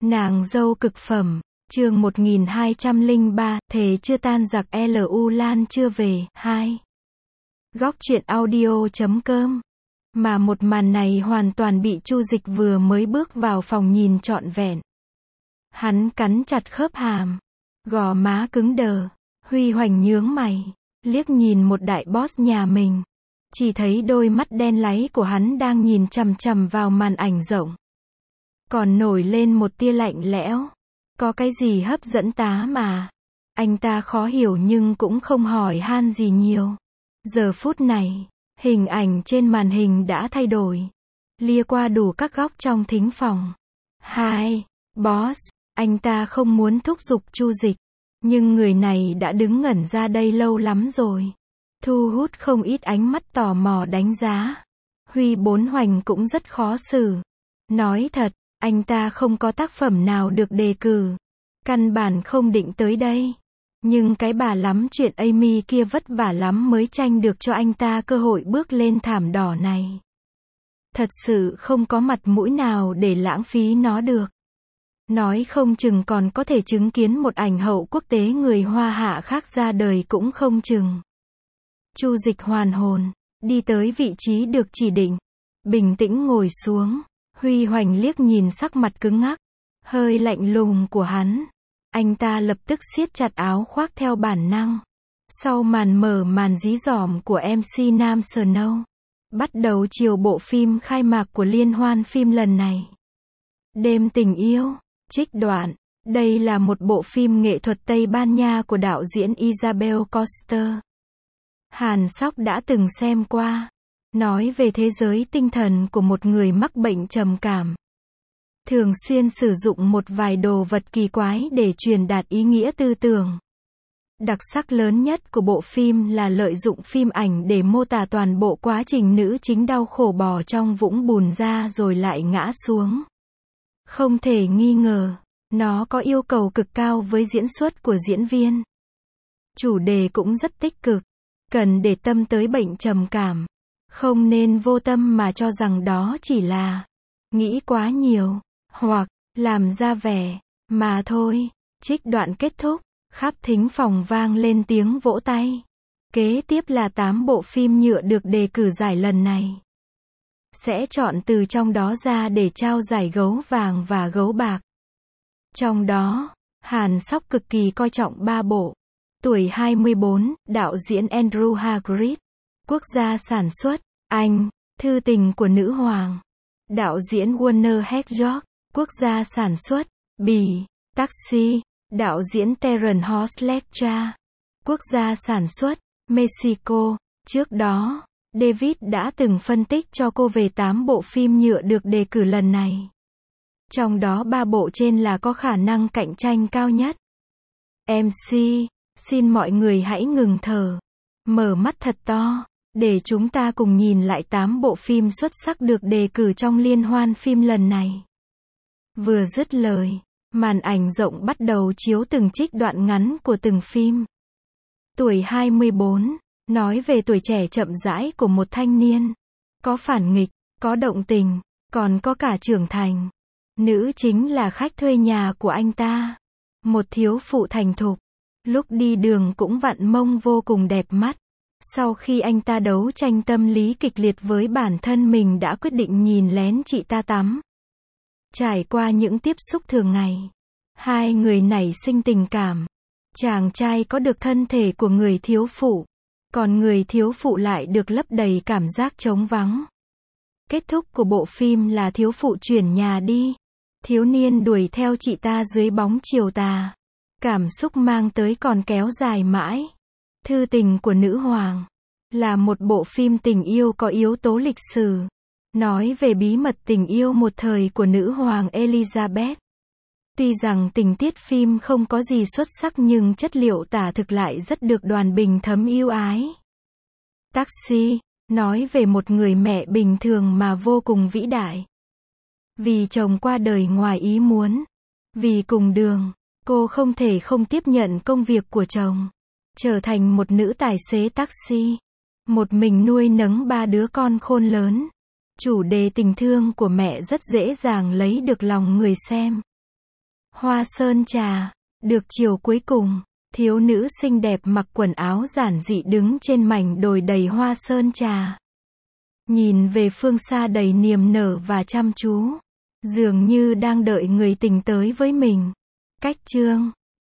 Nàng dâu cực phẩm, chương 1203, thề chưa tan giặc LU Lan chưa về, 2. Góc truyện audio.com. Mà một màn này hoàn toàn bị Chu Dịch vừa mới bước vào phòng nhìn trọn vẹn. Hắn cắn chặt khớp hàm, gò má cứng đờ, Huy Hoành nhướng mày, liếc nhìn một đại boss nhà mình. Chỉ thấy đôi mắt đen láy của hắn đang nhìn chằm chằm vào màn ảnh rộng. Còn nổi lên một tia lạnh lẽo. Có cái gì hấp dẫn tá mà. Anh ta khó hiểu nhưng cũng không hỏi han gì nhiều. Giờ phút này, hình ảnh trên màn hình đã thay đổi. Lia qua đủ các góc trong thính phòng. Hai, boss, anh ta không muốn thúc giục Chu Dịch. Nhưng người này đã đứng ngẩn ra đây lâu lắm rồi. Thu hút không ít ánh mắt tò mò đánh giá. Huy Hoành cũng rất khó xử. Nói thật, anh ta không có tác phẩm nào được đề cử. Căn bản không định tới đây. Nhưng cái bà lắm chuyện Amy kia vất vả lắm mới tranh được cho anh ta cơ hội bước lên thảm đỏ này. Thật sự không có mặt mũi nào để lãng phí nó được. Nói không chừng còn có thể chứng kiến một ảnh hậu quốc tế người Hoa Hạ khác ra đời cũng không chừng. Chu Dịch hoàn hồn, đi tới vị trí được chỉ định. Bình tĩnh ngồi xuống. Huy Hoành liếc nhìn sắc mặt cứng ngắc, hơi lạnh lùng của hắn. Anh ta lập tức siết chặt áo khoác theo bản năng. Sau mở màn dí dỏm của MC Nam Snow, bắt đầu chiều bộ phim khai mạc của liên hoan phim lần này. Đêm tình yêu, trích đoạn. Đây là một bộ phim nghệ thuật Tây Ban Nha của đạo diễn Isabel Coster. Hàn Sóc đã từng xem qua. Nói về thế giới tinh thần của một người mắc bệnh trầm cảm. Thường xuyên sử dụng một vài đồ vật kỳ quái để truyền đạt ý nghĩa tư tưởng. Đặc sắc lớn nhất của bộ phim là lợi dụng phim ảnh để mô tả toàn bộ quá trình nữ chính đau khổ bò trong vũng bùn ra rồi lại ngã xuống. Không thể nghi ngờ, nó có yêu cầu cực cao với diễn xuất của diễn viên. Chủ đề cũng rất tích cực, cần để tâm tới bệnh trầm cảm. Không nên vô tâm mà cho rằng đó chỉ là nghĩ quá nhiều, hoặc làm ra vẻ mà thôi. Trích đoạn kết thúc, khắp thính phòng vang lên tiếng vỗ tay. Kế tiếp là 8 bộ phim nhựa được đề cử giải lần này. Sẽ chọn từ trong đó ra để trao giải gấu vàng và gấu bạc. Trong đó, Hàn Sóc cực kỳ coi trọng 3 bộ. Tuổi 24, đạo diễn Andrew Hagrid. Quốc gia sản xuất, Anh. Thư tình của nữ hoàng. Đạo diễn Werner Herzog. Quốc gia sản xuất, Bỉ. Taxi. Đạo diễn Terence Hosletcha. Quốc gia sản xuất, Mexico. Trước đó, David đã từng phân tích cho cô về 8 bộ phim nhựa được đề cử lần này. Trong đó 3 bộ trên là có khả năng cạnh tranh cao nhất. MC, xin mọi người hãy ngừng thở. Mở mắt thật to. Để chúng ta cùng nhìn lại 8 bộ phim xuất sắc được đề cử trong liên hoan phim lần này. Vừa dứt lời, màn ảnh rộng bắt đầu chiếu từng trích đoạn ngắn của từng phim. Tuổi 24, nói về tuổi trẻ chậm rãi của một thanh niên. Có phản nghịch, có động tình, còn có cả trưởng thành. Nữ chính là khách thuê nhà của anh ta. Một thiếu phụ thành thục. Lúc đi đường cũng vặn mông vô cùng đẹp mắt. Sau khi anh ta đấu tranh tâm lý kịch liệt với bản thân mình đã quyết định nhìn lén chị ta tắm. Trải qua những tiếp xúc thường ngày, hai người nảy sinh tình cảm. Chàng trai có được thân thể của người thiếu phụ, còn người thiếu phụ lại được lấp đầy cảm giác trống vắng. Kết thúc của bộ phim là thiếu phụ chuyển nhà đi. Thiếu niên đuổi theo chị ta dưới bóng chiều tà. Cảm xúc mang tới còn kéo dài mãi. Thư tình của nữ hoàng là một bộ phim tình yêu có yếu tố lịch sử, nói về bí mật tình yêu một thời của nữ hoàng Elizabeth. Tuy rằng tình tiết phim không có gì xuất sắc nhưng chất liệu tả thực lại rất được đoàn bình thấm yêu ái. Taxi, nói về một người mẹ bình thường mà vô cùng vĩ đại. Vì chồng qua đời ngoài ý muốn, vì cùng đường, cô không thể không tiếp nhận công việc của chồng. Trở thành một nữ tài xế taxi. Một mình nuôi nấng 3 đứa con khôn lớn. Chủ đề tình thương của mẹ rất dễ dàng lấy được lòng người xem. Hoa sơn trà. Được chiều cuối cùng, thiếu nữ xinh đẹp mặc quần áo giản dị đứng trên mảnh đồi đầy hoa sơn trà. Nhìn về phương xa đầy niềm nở và chăm chú. Dường như đang đợi người tình tới với mình. Cách chương